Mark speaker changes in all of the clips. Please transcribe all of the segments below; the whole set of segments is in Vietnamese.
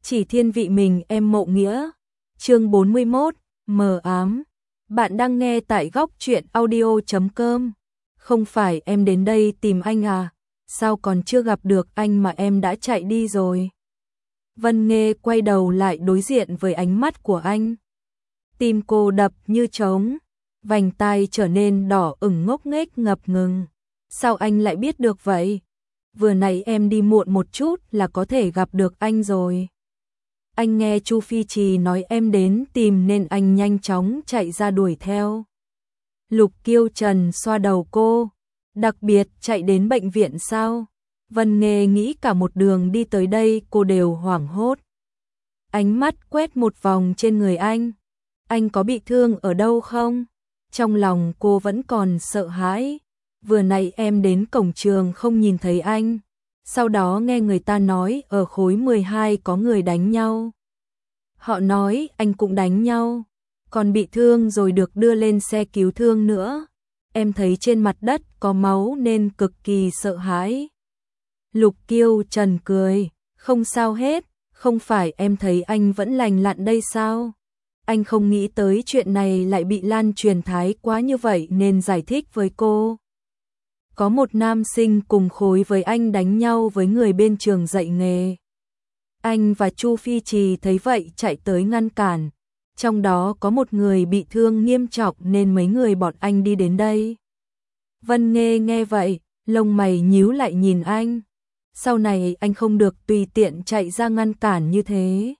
Speaker 1: Chỉ thiên vị mình em Mộ Nghĩa. Chương 41, mờ ám. Bạn đang nghe tại góc truyện audio.com. Không phải em đến đây tìm anh à? Sao còn chưa gặp được anh mà em đã chạy đi rồi? Vân Nghê quay đầu lại đối diện với ánh mắt của anh. Tim cô đập như trống, vành tai trở nên đỏ ửng ngốc nghếch ngập ngừng. Sao anh lại biết được vậy? Vừa nãy em đi muộn một chút là có thể gặp được anh rồi. Anh nghe Chu Phi Trì nói em đến tìm nên anh nhanh chóng chạy ra đuổi theo. Lục Kiêu Trần xoa đầu cô. Đặc biệt chạy đến bệnh viện sao? Vân Nghê nghĩ cả một đường đi tới đây cô đều hoảng hốt. Ánh mắt quét một vòng trên người anh. Anh có bị thương ở đâu không? Trong lòng cô vẫn còn sợ hãi. Vừa nãy em đến cổng trường không nhìn thấy anh. Sau đó nghe người ta nói ở khối 12 có người đánh nhau. Họ nói anh cũng đánh nhau, còn bị thương rồi được đưa lên xe cứu thương nữa. Em thấy trên mặt đất có máu nên cực kỳ sợ hãi. Lục Kiêu Trần cười, không sao hết, không phải em thấy anh vẫn lành lặn đây sao? Anh không nghĩ tới chuyện này lại bị lan truyền thái quá như vậy nên giải thích với cô. Có một nam sinh cùng khối với anh đánh nhau với người bên trường dạy nghề. Anh và Chu Phi Trì thấy vậy chạy tới ngăn cản. Trong đó có một người bị thương nghiêm trọng nên mấy người bọn anh đi đến đây. Vân Nghê nghe vậy, lông mày nhíu lại nhìn anh. Sau này anh không được tùy tiện chạy ra ngăn cản như thế.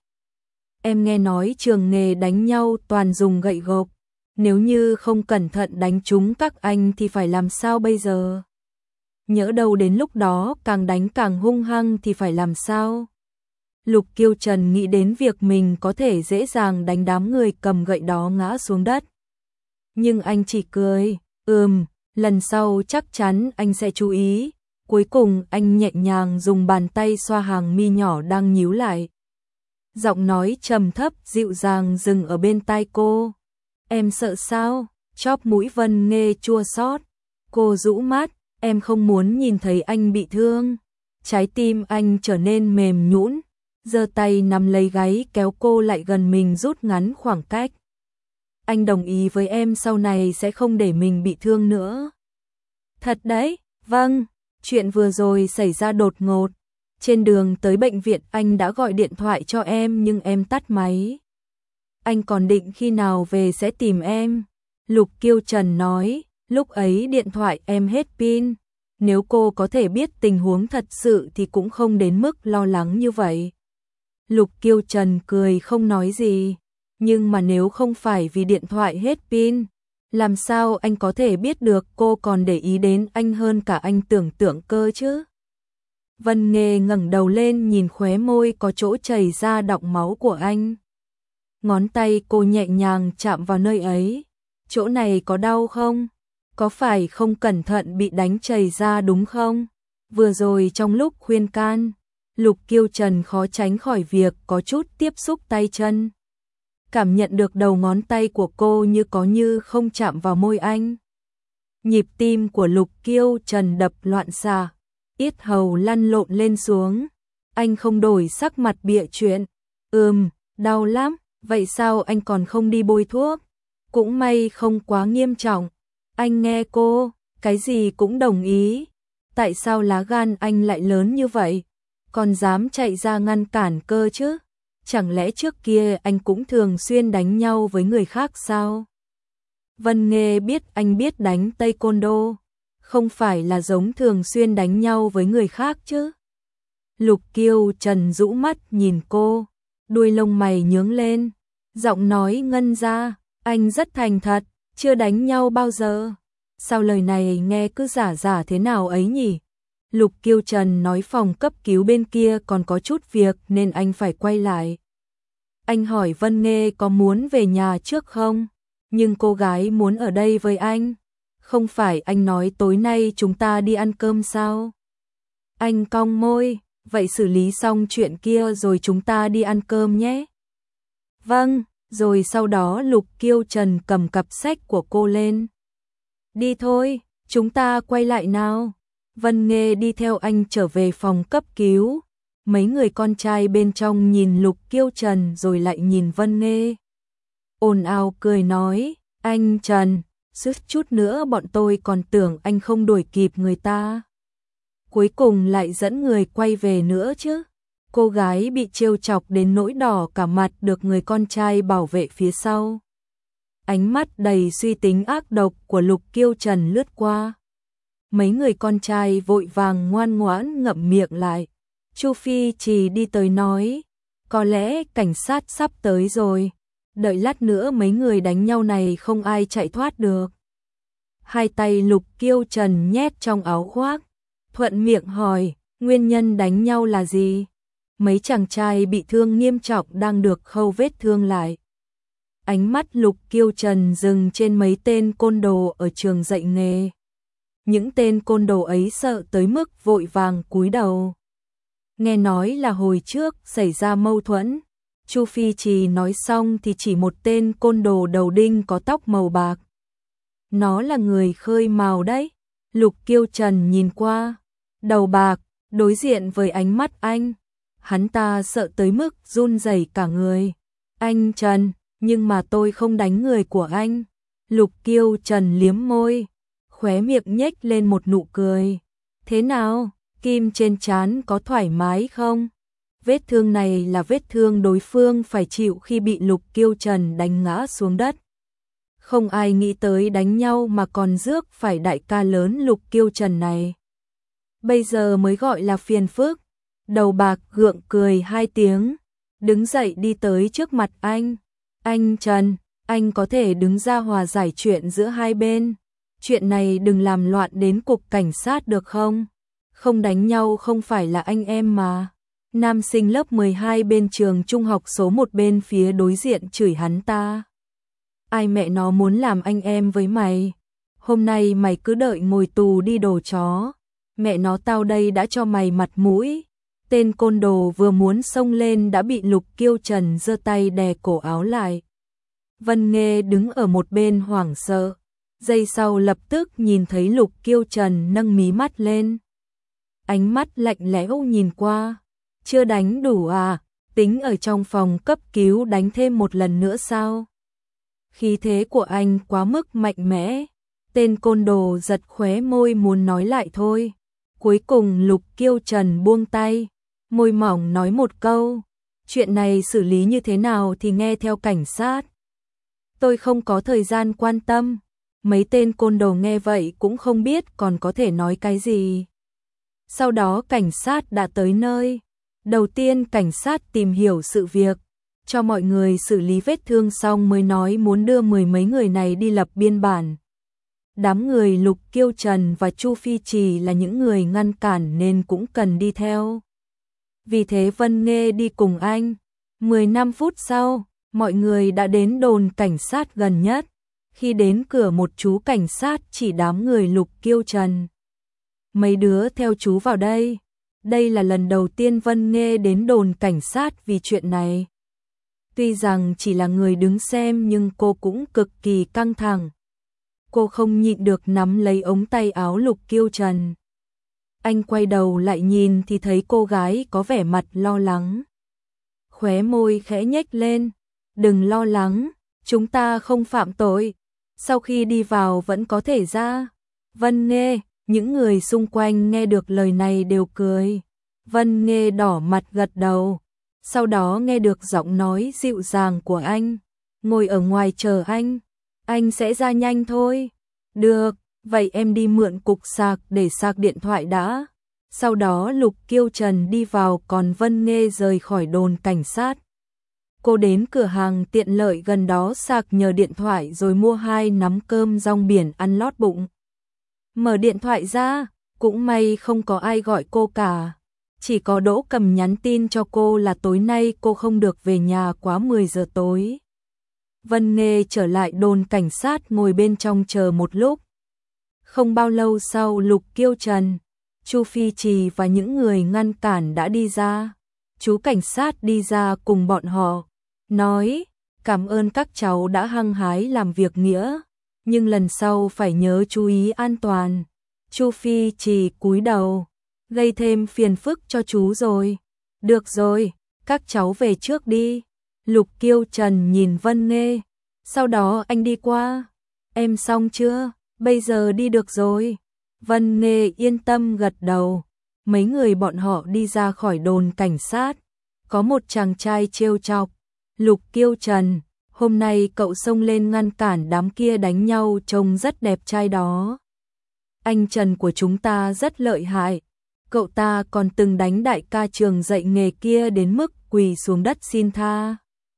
Speaker 1: Em nghe nói trường nghề đánh nhau toàn dùng gậy gộc. Nếu như không cẩn thận đánh trúng các anh thì phải làm sao bây giờ? Nhỡ đâu đến lúc đó càng đánh càng hung hăng thì phải làm sao? Lục Kiêu Trần nghĩ đến việc mình có thể dễ dàng đánh đám người cầm gậy đó ngã xuống đất. Nhưng anh chỉ cười, lần sau chắc chắn anh sẽ chú ý. Cuối cùng anh nhẹ nhàng dùng bàn tay xoa hàng mi nhỏ đang nhíu lại. Giọng nói trầm thấp dịu dàng dừng ở bên tai cô. Em sợ sao? Chóp mũi Vân Nghê chua xót. Cô rũ mắt, em không muốn nhìn thấy anh bị thương. Trái tim anh trở nên mềm nhũn, giơ tay nắm lấy gáy kéo cô lại gần mình rút ngắn khoảng cách. Anh đồng ý với em sau này sẽ không để mình bị thương nữa. Thật đấy, vâng, chuyện vừa rồi xảy ra đột ngột. Trên đường tới bệnh viện anh đã gọi điện thoại cho em nhưng em tắt máy. Anh còn định khi nào về sẽ tìm em. Lục Kiêu Trần nói, lúc ấy điện thoại em hết pin. Nếu cô có thể biết tình huống thật sự thì cũng không đến mức lo lắng như vậy. Lục Kiêu Trần cười không nói gì. Nhưng mà nếu không phải vì điện thoại hết pin, làm sao anh có thể biết được cô còn để ý đến anh hơn cả anh tưởng tượng cơ chứ? Vân Nghê ngẩng đầu lên nhìn khóe môi có chỗ chảy ra đọng máu của anh. Ngón tay cô nhẹ nhàng chạm vào nơi ấy. Chỗ này có đau không? Có phải không cẩn thận bị đánh chảy ra đúng không? Vừa rồi trong lúc khuyên can, Lục Kiêu Trần khó tránh khỏi việc có chút tiếp xúc tay chân. Cảm nhận được đầu ngón tay của cô như có như không chạm vào môi anh. Nhịp tim của Lục Kiêu Trần đập loạn xạ, yết hầu lăn lộn lên xuống. Anh không đổi sắc mặt bịa chuyện. Đau lắm, vậy sao anh còn không đi bôi thuốc? Cũng may không quá nghiêm trọng. Anh nghe cô, cái gì cũng đồng ý. Tại sao lá gan anh lại lớn như vậy? Còn dám chạy ra ngăn cản cơ chứ? Chẳng lẽ trước kia anh cũng thường xuyên đánh nhau với người khác sao? Vân Nghê biết anh biết đánh taekwondo, không phải là giống thường xuyên đánh nhau với người khác chứ? Lục Kiêu Trần rũ mắt nhìn cô, đuôi lông mày nhướng lên, giọng nói ngân ra, anh rất thành thật, chưa đánh nhau bao giờ. Sao lời này nghe cứ giả giả thế nào ấy nhỉ? Lục Kiêu Trần nói phòng cấp cứu bên kia còn có chút việc nên anh phải quay lại. Anh hỏi Vân Nghê có muốn về nhà trước không? Nhưng cô gái muốn ở đây với anh. Không phải anh nói tối nay chúng ta đi ăn cơm sao? Anh cong môi, vậy xử lý xong chuyện kia rồi chúng ta đi ăn cơm nhé. Vâng, rồi sau đó Lục Kiêu Trần cầm cặp sách của cô lên. Đi thôi, chúng ta quay lại nào. Vân Nghê đi theo anh trở về phòng cấp cứu. Mấy người con trai bên trong nhìn Lục Kiêu Trần rồi lại nhìn Vân Nghê. Ồn ào cười nói, anh Trần, suýt chút nữa bọn tôi còn tưởng anh không đuổi kịp người ta. Cuối cùng lại dẫn người quay về nữa chứ. Cô gái bị trêu chọc đến nỗi đỏ cả mặt được người con trai bảo vệ phía sau. Ánh mắt đầy suy tính ác độc của Lục Kiêu Trần lướt qua. Mấy người con trai vội vàng ngoan ngoãn ngậm miệng lại. Chu Phi Trì đi tới nói, có lẽ cảnh sát sắp tới rồi, đợi lát nữa mấy người đánh nhau này không ai chạy thoát được. Hai tay Lục Kiêu Trần nhét trong áo khoác, thuận miệng hỏi, nguyên nhân đánh nhau là gì? Mấy chàng trai bị thương nghiêm trọng đang được khâu vết thương lại. Ánh mắt Lục Kiêu Trần dừng trên mấy tên côn đồ ở trường dạy nghề. Những tên côn đồ ấy sợ tới mức vội vàng cúi đầu. Nghe nói là hồi trước xảy ra mâu thuẫn. Chu Phi Trì nói xong thì chỉ một tên côn đồ đầu đinh có tóc màu bạc. Nó là người khơi mào đấy. Lục Kiêu Trần nhìn qua, đầu bạc, đối diện với ánh mắt anh. Hắn ta sợ tới mức run rẩy cả người. Anh Trần, nhưng mà tôi không đánh người của anh. Lục Kiêu Trần liếm môi, khóe miệng nhếch lên một nụ cười. Thế nào, kim trên trán có thoải mái không? Vết thương này là vết thương đối phương phải chịu khi bị Lục Kiêu Trần đánh ngã xuống đất. Không ai nghĩ tới đánh nhau mà còn rước phải đại ca lớn Lục Kiêu Trần này. Bây giờ mới gọi là phiền phức. Đầu bạc gượng cười hai tiếng, đứng dậy đi tới trước mặt anh. Anh Trần, anh có thể đứng ra hòa giải chuyện giữa hai bên. Chuyện này đừng làm loạn đến cục cảnh sát được không? Không đánh nhau không phải là anh em mà. Nam sinh lớp 12 bên trường trung học số 1 bên phía đối diện chửi hắn ta. Ai mẹ nó muốn làm anh em với mày? Hôm nay mày cứ đợi ngồi tù đi đồ chó. Mẹ nó tao đây đã cho mày mặt mũi. Tên côn đồ vừa muốn xông lên đã bị Lục Kiêu Trần giơ tay đè cổ áo lại. Vân Nghê đứng ở một bên hoảng sợ. Giây sau lập tức nhìn thấy Lục Kiêu Trần nâng mí mắt lên. Ánh mắt lạnh lẽo nhìn qua. Chưa đánh đủ à? Tính ở trong phòng cấp cứu đánh thêm một lần nữa sao? Khí thế của anh quá mức mạnh mẽ. Tên côn đồ giật khóe môi muốn nói lại thôi. Cuối cùng Lục Kiêu Trần buông tay, môi mỏng nói một câu. Chuyện này xử lý như thế nào thì nghe theo cảnh sát. Tôi không có thời gian quan tâm. Mấy tên côn đồ nghe vậy cũng không biết còn có thể nói cái gì. Sau đó cảnh sát đã tới nơi. Đầu tiên cảnh sát tìm hiểu sự việc, cho mọi người xử lý vết thương xong mới nói muốn đưa mười mấy người này đi lập biên bản. Đám người Lục Kiêu Trần và Chu Phi Trì là những người ngăn cản nên cũng cần đi theo. Vì thế Vân Nghê đi cùng anh. 15 phút sau, mọi người đã đến đồn cảnh sát gần nhất. Khi đến cửa một chú cảnh sát chỉ đám người Lục Kiêu Trần. Mấy đứa theo chú vào đây. Đây là lần đầu tiên Vân Nghê đến đồn cảnh sát vì chuyện này. Tuy rằng chỉ là người đứng xem nhưng cô cũng cực kỳ căng thẳng. Cô không nhịn được nắm lấy ống tay áo Lục Kiêu Trần. Anh quay đầu lại nhìn thì thấy cô gái có vẻ mặt lo lắng. Khóe môi khẽ nhếch lên. Đừng lo lắng, chúng ta không phạm tội. Sau khi đi vào vẫn có thể ra. Vân Nghê, những người xung quanh nghe được lời này đều cười. Vân Nghê đỏ mặt gật đầu. Sau đó nghe được giọng nói dịu dàng của anh. Ngồi ở ngoài chờ anh sẽ ra nhanh thôi. Được, vậy em đi mượn cục sạc để sạc điện thoại đã. Sau đó Lục Kiêu Trần đi vào còn Vân Nghê rời khỏi đồn cảnh sát. Cô đến cửa hàng tiện lợi gần đó sạc nhờ điện thoại rồi mua 2 nắm cơm rong biển ăn lót bụng. Mở điện thoại ra, cũng may không có ai gọi cô cả. Chỉ có Đỗ Cầm nhắn tin cho cô là tối nay cô không được về nhà quá 10 giờ tối. Vân Nghê trở lại đồn cảnh sát ngồi bên trong chờ một lúc. Không bao lâu sau Lục Kiêu Trần, Chu Phi Trì và những người ngăn cản đã đi ra. Chú cảnh sát đi ra cùng bọn họ, nói, cảm ơn các cháu đã hăng hái làm việc nghĩa, nhưng lần sau phải nhớ chú ý an toàn. Chu Phi Trì cúi đầu, gây thêm phiền phức cho chú rồi. Được rồi, các cháu về trước đi. Lục Kiêu Trần nhìn Vân Nghê. Sau đó anh đi qua. Em xong chưa? Bây giờ đi được rồi. Vân Nghê yên tâm gật đầu. Mấy người bọn họ đi ra khỏi đồn cảnh sát. Có một chàng trai trêu chọc. Lục Kiêu Trần, hôm nay cậu xông lên ngăn cản đám kia đánh nhau trông rất đẹp trai đó. Anh Trần của chúng ta rất lợi hại. Cậu ta còn từng đánh đại ca trường dạy nghề kia đến mức quỳ xuống đất xin tha.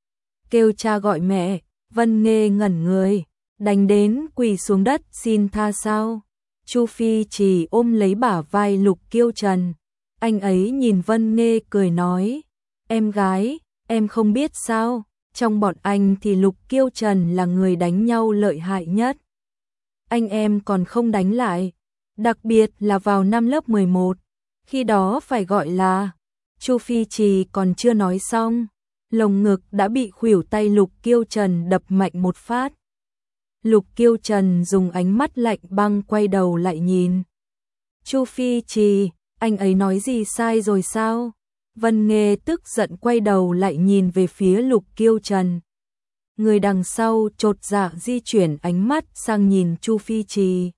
Speaker 1: Kêu cha gọi mẹ, Vân Nghê ngẩn người, đánh đến quỳ xuống đất xin tha sao? Chu Phi chỉ ôm lấy bả vai Lục Kiêu Trần. Anh ấy nhìn Vân Nghê cười nói, em gái, em không biết sao, trong bọn anh thì Lục Kiêu Trần là người đánh nhau lợi hại nhất. Anh em còn không đánh lại, đặc biệt là vào năm lớp 11, khi đó phải gọi là... Chu Phi Trì còn chưa nói xong, lồng ngực đã bị khuỷu tay Lục Kiêu Trần đập mạnh một phát. Lục Kiêu Trần dùng ánh mắt lạnh băng quay đầu lại nhìn. Chu Phi Trì, anh ấy nói gì sai rồi sao? Vân Nghê tức giận quay đầu lại nhìn về phía Lục Kiêu Trần. Người đằng sau chột dạ di chuyển ánh mắt sang nhìn Chu Phi Trì.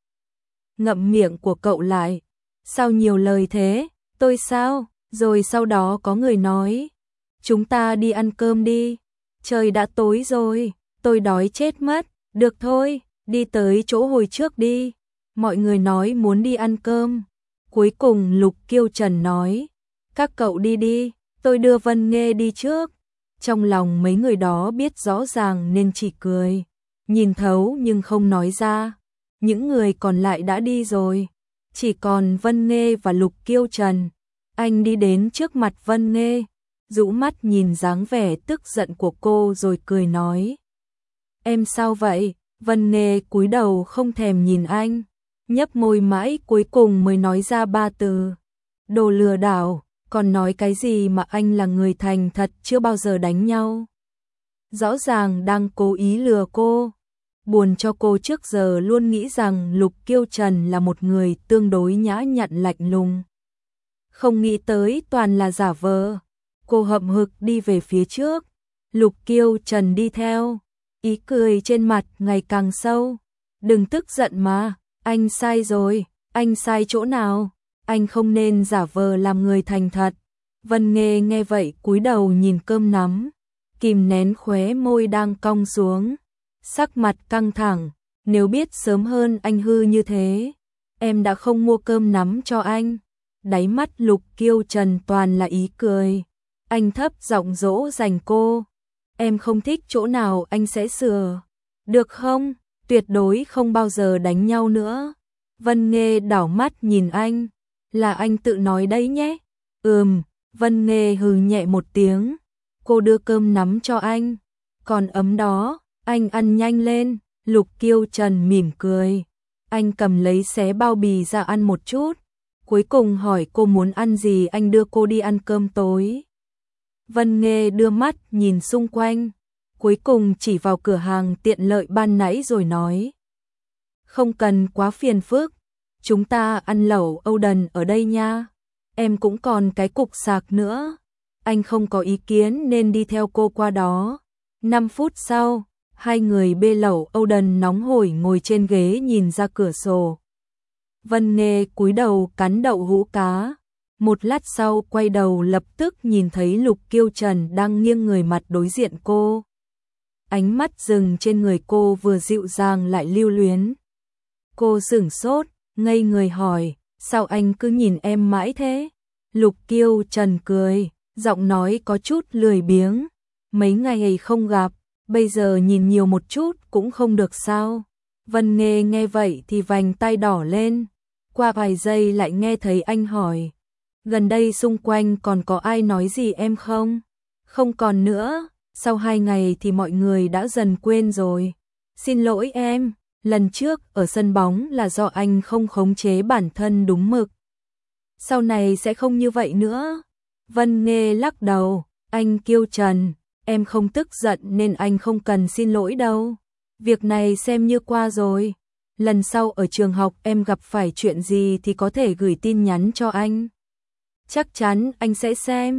Speaker 1: Ngậm miệng của cậu lại. Sao nhiều lời thế? Tôi sao? Rồi sau đó có người nói. Chúng ta đi ăn cơm đi. Trời đã tối rồi, tôi đói chết mất. Được thôi, đi tới chỗ hồi trước đi. Mọi người nói muốn đi ăn cơm. Cuối cùng Lục Kiêu Trần nói. Các cậu đi đi, tôi đưa Vân Nghê đi trước. Trong lòng mấy người đó biết rõ ràng nên chỉ cười. Nhìn thấu nhưng không nói ra. Những người còn lại đã đi rồi. Chỉ còn Vân Nghê và Lục Kiêu Trần. Anh đi đến trước mặt Vân Nghê, rũ mắt nhìn dáng vẻ tức giận của cô rồi cười nói. Em sao vậy? Vân Nghê cúi đầu không thèm nhìn anh, nhấp môi mãi cuối cùng mới nói ra 3 từ. Đồ lừa đảo, còn nói cái gì mà anh là người thành thật chưa bao giờ đánh nhau. Rõ ràng đang cố ý lừa cô. Buồn cho cô trước giờ luôn nghĩ rằng Lục Kiêu Trần là một người tương đối nhã nhặn lạnh lùng. Không nghĩ tới toàn là giả vờ. Cô hậm hực đi về phía trước. Lục Kiêu Trần đi theo. Ý cười trên mặt ngày càng sâu. Đừng tức giận mà, anh sai rồi. Anh sai chỗ nào? Anh không nên giả vờ làm người thành thật. Vân Nghê nghe vậy cúi đầu nhìn cơm nắm, kìm nén khóe môi đang cong xuống. Sắc mặt căng thẳng, nếu biết sớm hơn anh hư như thế, em đã không mua cơm nắm cho anh. Đáy mắt Lục Kiêu Trần toàn là ý cười. Anh thấp giọng dỗ dành cô. Em không thích chỗ nào anh sẽ sửa. Được không? Tuyệt đối không bao giờ đánh nhau nữa. Vân Nghê đảo mắt nhìn anh. Là anh tự nói đấy nhé. Vân Nghê hừ nhẹ một tiếng. Cô đưa cơm nắm cho anh. Còn ấm đó, anh ăn nhanh lên. Lục Kiêu Trần mỉm cười. Anh cầm lấy xé bao bì ra ăn một chút. Cuối cùng hỏi cô muốn ăn gì anh đưa cô đi ăn cơm tối. Vân Nghê đưa mắt nhìn xung quanh. Cuối cùng chỉ vào cửa hàng tiện lợi ban nãy rồi nói. Không cần quá phiền phức. Chúng ta ăn lẩu Âu Đần ở đây nha. Em cũng còn cái cục sạc nữa. Anh không có ý kiến nên đi theo cô qua đó. 5 phút sau, hai người bê lẩu Âu Đần nóng hổi ngồi trên ghế nhìn ra cửa sổ. Vân Nghê cúi đầu cắn đậu hũ cá. Một lát sau quay đầu lập tức nhìn thấy Lục Kiêu Trần đang nghiêng người mặt đối diện cô. Ánh mắt dừng trên người cô vừa dịu dàng lại lưu luyến. Cô sửng sốt, ngây người hỏi, sao anh cứ nhìn em mãi thế? Lục Kiêu Trần cười, giọng nói có chút lười biếng. Mấy ngày không gặp, bây giờ nhìn nhiều một chút cũng không được sao? Vân Nghê nghe vậy thì vành tay đỏ lên. Qua vài giây lại nghe thấy anh hỏi. Gần đây xung quanh còn có ai nói gì em không? Không còn nữa, sau 2 ngày thì mọi người đã dần quên rồi. Xin lỗi em, lần trước ở sân bóng là do anh không khống chế bản thân đúng mực. Sau này sẽ không như vậy nữa. Vân Nghê lắc đầu, anh Kiêu Trần, em không tức giận nên anh không cần xin lỗi đâu. Việc này xem như qua rồi. Lần sau ở trường học em gặp phải chuyện gì thì có thể gửi tin nhắn cho anh. Chắc chắn anh sẽ xem.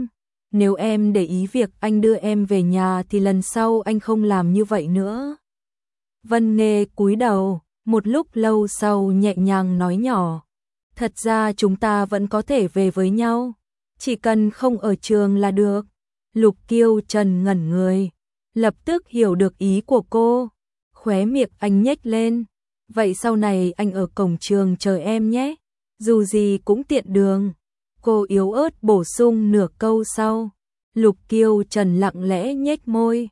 Speaker 1: Nếu em để ý việc anh đưa em về nhà thì lần sau anh không làm như vậy nữa. Vân Nghê cúi đầu, một lúc lâu sau nhẹ nhàng nói nhỏ. Thật ra chúng ta vẫn có thể về với nhau, chỉ cần không ở trường là được. Lục Kiêu Trần ngẩn người, lập tức hiểu được ý của cô. Khóe miệng anh nhếch lên. Vậy sau này anh ở cổng trường chờ em nhé, dù gì cũng tiện đường. Cô yếu ớt bổ sung nửa câu sau. Lục Kiêu Trần lặng lẽ nhếch môi.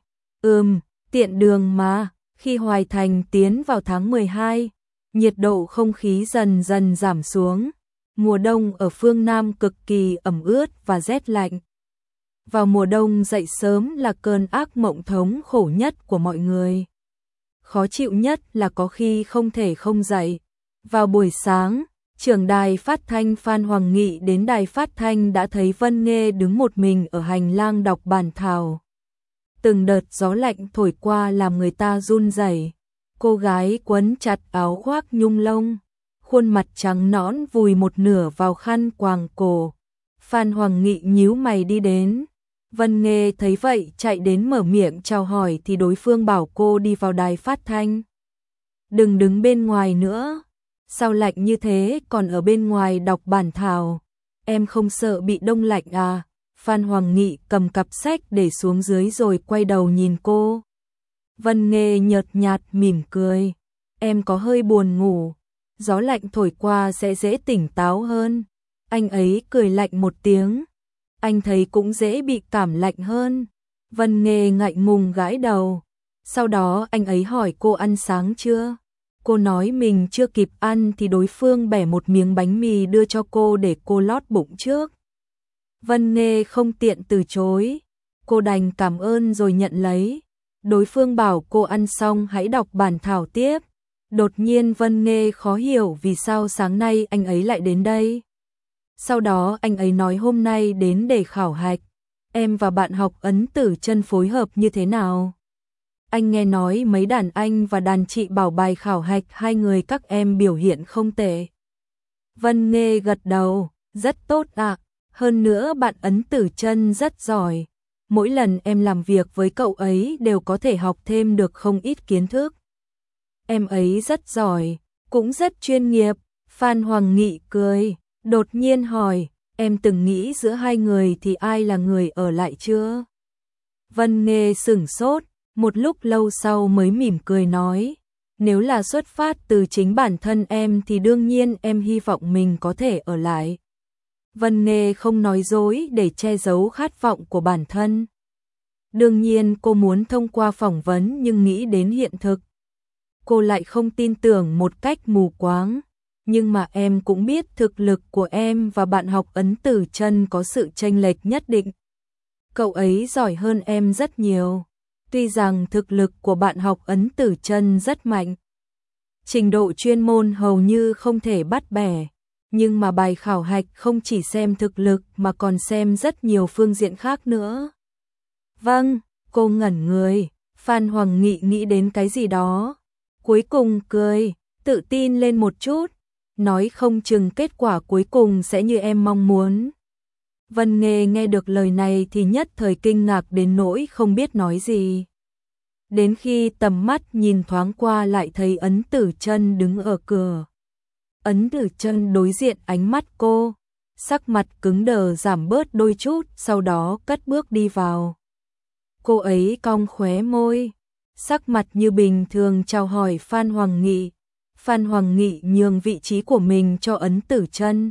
Speaker 1: Tiện đường mà. Khi Hoài Thành tiến vào tháng 12, nhiệt độ không khí dần dần giảm xuống. Mùa đông ở phương Nam cực kỳ ẩm ướt và rét lạnh. Vào mùa đông dậy sớm là cơn ác mộng thống khổ nhất của mọi người. Khó chịu nhất là có khi không thể không dậy. Vào buổi sáng, trưởng đài phát thanh Phan Hoàng Nghị đến đài phát thanh đã thấy Vân Nghê đứng một mình ở hành lang đọc bản thảo. Từng đợt gió lạnh thổi qua làm người ta run rẩy. Cô gái quấn chặt áo khoác nhung lông, khuôn mặt trắng nõn vùi một nửa vào khăn quàng cổ. Phan Hoàng Nghị nhíu mày đi đến. Vân Nghê thấy vậy chạy đến mở miệng chào hỏi thì đối phương bảo cô đi vào đài phát thanh. Đừng đứng bên ngoài nữa. Sao lạnh như thế còn ở bên ngoài đọc bản thảo? Em không sợ bị đông lạnh à? Phan Hoàng Nghị cầm cặp sách để xuống dưới rồi quay đầu nhìn cô. Vân Nghê nhợt nhạt mỉm cười. Em có hơi buồn ngủ. Gió lạnh thổi qua sẽ dễ tỉnh táo hơn. Anh ấy cười lạnh một tiếng. Anh thấy cũng dễ bị cảm lạnh hơn. Vân Nghê ngại ngùng gãi đầu. Sau đó anh ấy hỏi cô ăn sáng chưa? Cô nói mình chưa kịp ăn thì đối phương bẻ một miếng bánh mì đưa cho cô để cô lót bụng trước. Vân Nghê không tiện từ chối. Cô đành cảm ơn rồi nhận lấy. Đối phương bảo cô ăn xong hãy đọc bản thảo tiếp. Đột nhiên Vân Nghê khó hiểu vì sao sáng nay anh ấy lại đến đây. Sau đó anh ấy nói hôm nay đến để khảo hạch. Em và bạn học Ấn Tử Chân phối hợp như thế nào? Anh nghe nói mấy đàn anh và đàn chị bảo bài khảo hạch hai người các em biểu hiện không tệ. Vân Nghê gật đầu, rất tốt ạ. Hơn nữa bạn Ấn Tử Chân rất giỏi. Mỗi lần em làm việc với cậu ấy đều có thể học thêm được không ít kiến thức. Em ấy rất giỏi, cũng rất chuyên nghiệp. Phan Hoàng Nghị cười, đột nhiên hỏi, em từng nghĩ giữa hai người thì ai là người ở lại chưa? Vân Nghê sửng sốt, một lúc lâu sau mới mỉm cười nói, nếu là xuất phát từ chính bản thân em thì đương nhiên em hy vọng mình có thể ở lại. Vân Nghê không nói dối để che giấu khát vọng của bản thân. Đương nhiên cô muốn thông qua phỏng vấn nhưng nghĩ đến hiện thực. Cô lại không tin tưởng một cách mù quáng. Nhưng mà em cũng biết thực lực của em và bạn học Ấn Tử Chân có sự chênh lệch nhất định. Cậu ấy giỏi hơn em rất nhiều. Tuy rằng thực lực của bạn học Ấn Tử Chân rất mạnh. Trình độ chuyên môn hầu như không thể bắt bẻ. Nhưng mà bài khảo hạch không chỉ xem thực lực mà còn xem rất nhiều phương diện khác nữa. Vâng, cô ngẩn người. Phan Hoàng Nghị nghĩ đến cái gì đó. Cuối cùng cười, tự tin lên một chút. Nói không chừng kết quả cuối cùng sẽ như em mong muốn. Vân Nghê nghe được lời này thì nhất thời kinh ngạc đến nỗi không biết nói gì. Đến khi tầm mắt nhìn thoáng qua lại thấy Ấn Tử Chân đứng ở cửa. Ấn Tử Chân đối diện ánh mắt cô, sắc mặt cứng đờ giảm bớt đôi chút, sau đó cất bước đi vào. Cô ấy cong khóe môi, sắc mặt như bình thường chào hỏi Phan Hoàng Nghị. Phan Hoàng Nghị nhường vị trí của mình cho Ấn Tử Chân,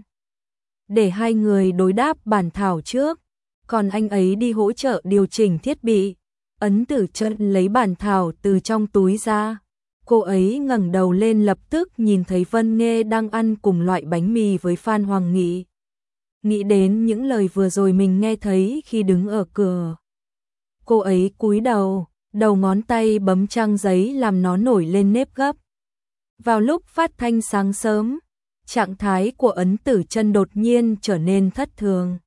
Speaker 1: để hai người đối đáp bản thảo trước, còn anh ấy đi hỗ trợ điều chỉnh thiết bị. Ấn Tử Chân lấy bản thảo từ trong túi ra. Cô ấy ngẩng đầu lên lập tức nhìn thấy Vân Nghê đang ăn cùng loại bánh mì với Phan Hoàng Nghị. Nghĩ đến những lời vừa rồi mình nghe thấy khi đứng ở cửa. Cô ấy cúi đầu, đầu ngón tay bấm trang giấy làm nó nổi lên nếp gấp. Vào lúc phát thanh sáng sớm, trạng thái của Ấn Tử Chân đột nhiên trở nên thất thường.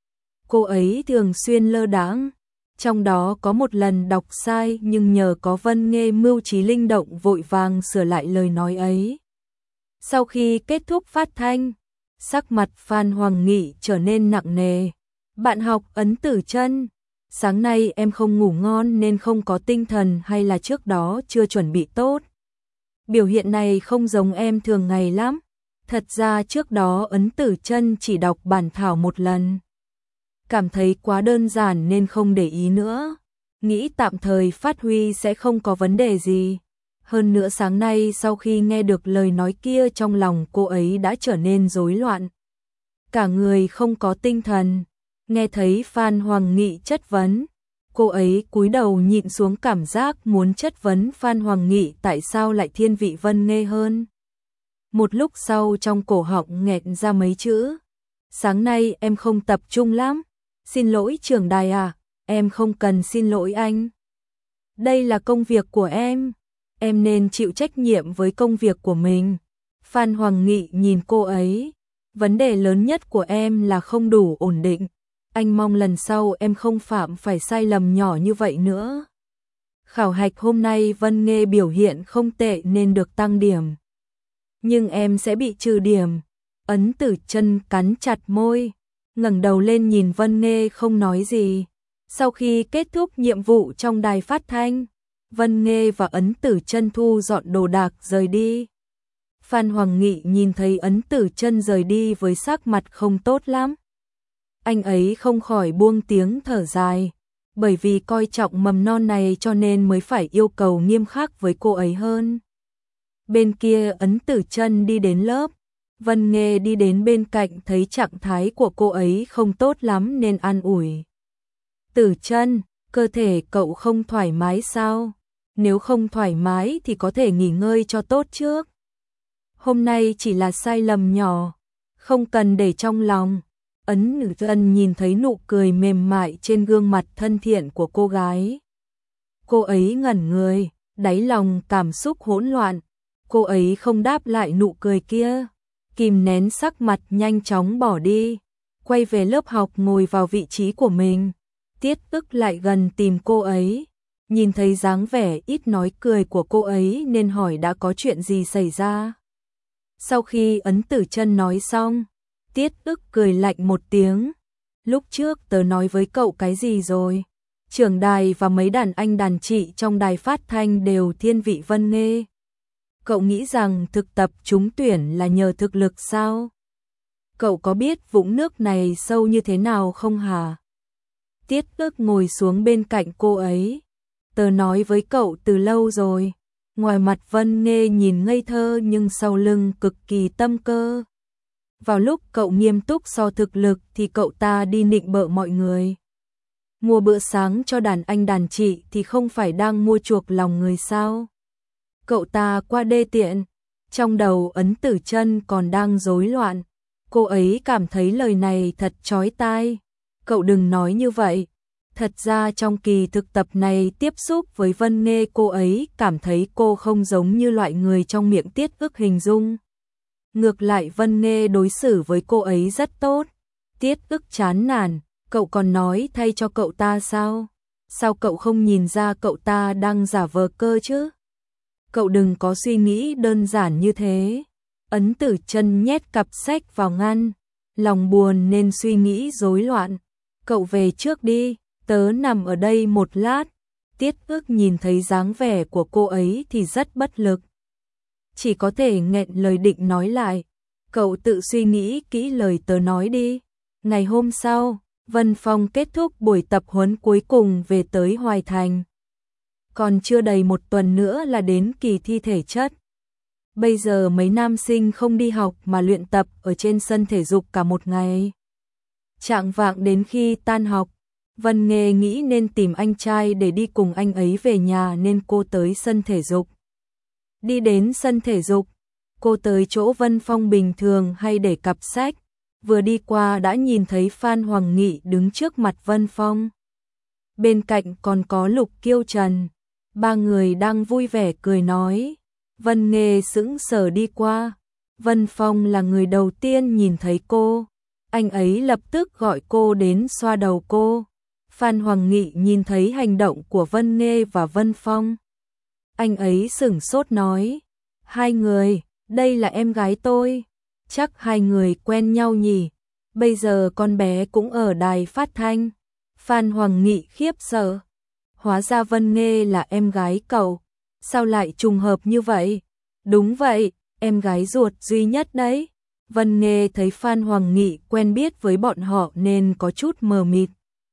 Speaker 1: Cô ấy thường xuyên lơ đãng, trong đó có một lần đọc sai nhưng nhờ có Vân Nghê mưu trí linh động vội vàng sửa lại lời nói ấy. Sau khi kết thúc phát thanh, sắc mặt Phan Hoàng Nghị trở nên nặng nề. Bạn học Ấn Tử Chân, sáng nay em không ngủ ngon nên không có tinh thần hay là trước đó chưa chuẩn bị tốt? Biểu hiện này không giống em thường ngày lắm. Thật ra trước đó Ấn Tử Chân chỉ đọc bản thảo một lần. Cảm thấy quá đơn giản nên không để ý nữa. Nghĩ tạm thời phát huy sẽ không có vấn đề gì. Hơn nữa sáng nay sau khi nghe được lời nói kia trong lòng cô ấy đã trở nên rối loạn. Cả người không có tinh thần. Nghe thấy Phan Hoàng Nghị chất vấn, cô ấy cúi đầu nhịn xuống cảm giác muốn chất vấn Phan Hoàng Nghị tại sao lại thiên vị Vân Nghê hơn. Một lúc sau trong cổ họng nghẹn ra mấy chữ. Sáng nay em không tập trung lắm. Xin lỗi trưởng đài à, em không cần xin lỗi anh. Đây là công việc của em nên chịu trách nhiệm với công việc của mình. Phan Hoàng Nghị nhìn cô ấy. Vấn đề lớn nhất của em là không đủ ổn định. Anh mong lần sau em không phạm phải sai lầm nhỏ như vậy nữa. Khảo hạch hôm nay Vân Nghê biểu hiện không tệ nên được tăng điểm. Nhưng em sẽ bị trừ điểm. Ấn Tử Chân cắn chặt môi, ngẩng đầu lên nhìn Vân Nghê không nói gì. Sau khi kết thúc nhiệm vụ trong đài phát thanh, Vân Nghê và Ấn Tử Chân thu dọn đồ đạc rời đi. Phan Hoàng Nghị nhìn thấy Ấn Tử Chân rời đi với sắc mặt không tốt lắm. Anh ấy không khỏi buông tiếng thở dài, bởi vì coi trọng mầm non này cho nên mới phải yêu cầu nghiêm khắc với cô ấy hơn. Bên kia Ấn Tử Chân đi đến lớp, Vân Nghê đi đến bên cạnh thấy trạng thái của cô ấy không tốt lắm nên an ủi. Tử Chân, cơ thể cậu không thoải mái sao? Nếu không thoải mái thì có thể nghỉ ngơi cho tốt trước. Hôm nay chỉ là sai lầm nhỏ, không cần để trong lòng. Ấn Tử Chân nhìn thấy nụ cười mềm mại trên gương mặt thân thiện của cô gái. Cô ấy ngẩn người, đáy lòng cảm xúc hỗn loạn. Cô ấy không đáp lại nụ cười kia, kìm nén sắc mặt nhanh chóng bỏ đi, quay về lớp học ngồi vào vị trí của mình. Tiết Ức lại gần tìm cô ấy, nhìn thấy dáng vẻ ít nói cười của cô ấy nên hỏi đã có chuyện gì xảy ra. Sau khi Ấn Tử Chân nói xong, Tiết Ức cười lạnh một tiếng. Lúc trước tớ nói với cậu cái gì rồi? Trưởng đài và mấy đàn anh đàn chị trong đài phát thanh đều thiên vị Vân Nghê. Cậu nghĩ rằng thực tập trúng tuyển là nhờ thực lực sao? Cậu có biết vũng nước này sâu như thế nào không hả? Tiết Ức ngồi xuống bên cạnh cô ấy. Tớ nói với cậu từ lâu rồi. Ngoài mặt Vân Nghê nhìn ngây thơ nhưng sau lưng cực kỳ tâm cơ. Vào lúc cậu nghiêm túc so thực lực thì cậu ta đi nịnh bợ mọi người. Mua bữa sáng cho đàn anh đàn chị thì không phải đang mua chuộc lòng người sao? Cậu ta qua đê tiện. Trong đầu Ấn Tử Chân còn đang rối loạn. Cô ấy cảm thấy lời này thật chói tai. Cậu đừng nói như vậy. Thật ra trong kỳ thực tập này tiếp xúc với Vân Nghê cô ấy cảm thấy cô không giống như loại người trong miệng Tiết Ức hình dung. Ngược lại Vân Nghê đối xử với cô ấy rất tốt. Tiết Ức chán nản, cậu còn nói thay cho cậu ta sao? Sao cậu không nhìn ra cậu ta đang giả vờ cơ chứ? Cậu đừng có suy nghĩ đơn giản như thế. Ấn Tử Chân nhét cặp sách vào ngăn, lòng buồn nên suy nghĩ rối loạn. Cậu về trước đi, tớ nằm ở đây một lát. Tiết Ức nhìn thấy dáng vẻ của cô ấy thì rất bất lực. Chỉ có thể nghẹn lời định nói lại. Cậu tự suy nghĩ kỹ lời tớ nói đi. Ngày hôm sau, Vân Phong kết thúc buổi tập huấn cuối cùng về tới Hoài Thành. Còn chưa đầy một tuần nữa là đến kỳ thi thể chất. Bây giờ mấy nam sinh không đi học mà luyện tập ở trên sân thể dục cả một ngày. Chạng vạng đến khi tan học, Vân Nghê nghĩ nên tìm anh trai để đi cùng anh ấy về nhà nên cô tới sân thể dục. Đi đến sân thể dục, cô tới chỗ Vân Phong bình thường hay để cặp sách. Vừa đi qua đã nhìn thấy Phan Hoàng Nghị đứng trước mặt Vân Phong. Bên cạnh còn có Lục Kiêu Trần. Ba người đang vui vẻ cười nói. Vân Nghê sững sờ đi qua. Vân Phong là người đầu tiên nhìn thấy cô. Anh ấy lập tức gọi cô đến xoa đầu cô. Phan Hoàng Nghị nhìn thấy hành động của Vân Nghê và Vân Phong. Anh ấy sửng sốt nói. Hai người, đây là em gái tôi. Chắc hai người quen nhau nhỉ? Bây giờ con bé cũng ở đài phát thanh. Phan Hoàng Nghị khiếp sợ. Hóa ra Vân Nghê là em gái cậu. Sao lại trùng hợp như vậy? Đúng vậy, em gái ruột duy nhất đấy. Vân Nghê thấy Phan Hoàng Nghị quen biết với bọn họ nên có chút mờ mịt.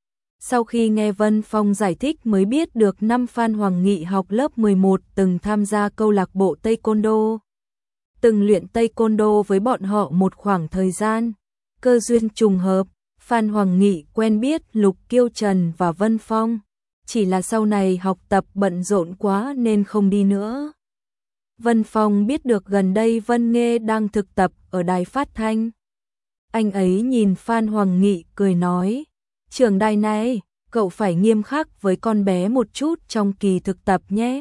Speaker 1: Sau khi nghe Vân Phong giải thích mới biết được năm Phan Hoàng Nghị học lớp 11 từng tham gia câu lạc bộ Taekwondo. Từng luyện Taekwondo với bọn họ một khoảng thời gian. Cơ duyên trùng hợp, Phan Hoàng Nghị quen biết Lục Kiêu Trần và Vân Phong. Chỉ là sau này học tập bận rộn quá nên không đi nữa. Vân Phong biết được gần đây Vân Nghê đang thực tập ở đài phát thanh. Anh ấy nhìn Phan Hoàng Nghị cười nói, trưởng đài này, cậu phải nghiêm khắc với con bé một chút trong kỳ thực tập nhé.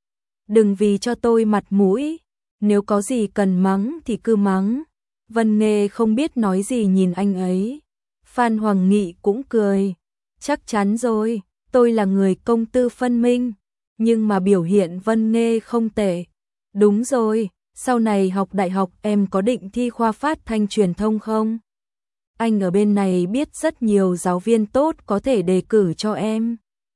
Speaker 1: Đừng vì cho tôi mặt mũi, nếu có gì cần mắng thì cứ mắng. Vân Nghê không biết nói gì nhìn anh ấy. Phan Hoàng Nghị cũng cười, chắc chắn rồi, tôi là người công tư phân minh, nhưng mà biểu hiện Vân Nghê không tệ. Đúng rồi, sau này học đại học em có định thi khoa phát thanh truyền thông không? Anh ở bên này biết rất nhiều giáo viên tốt có thể đề cử cho em.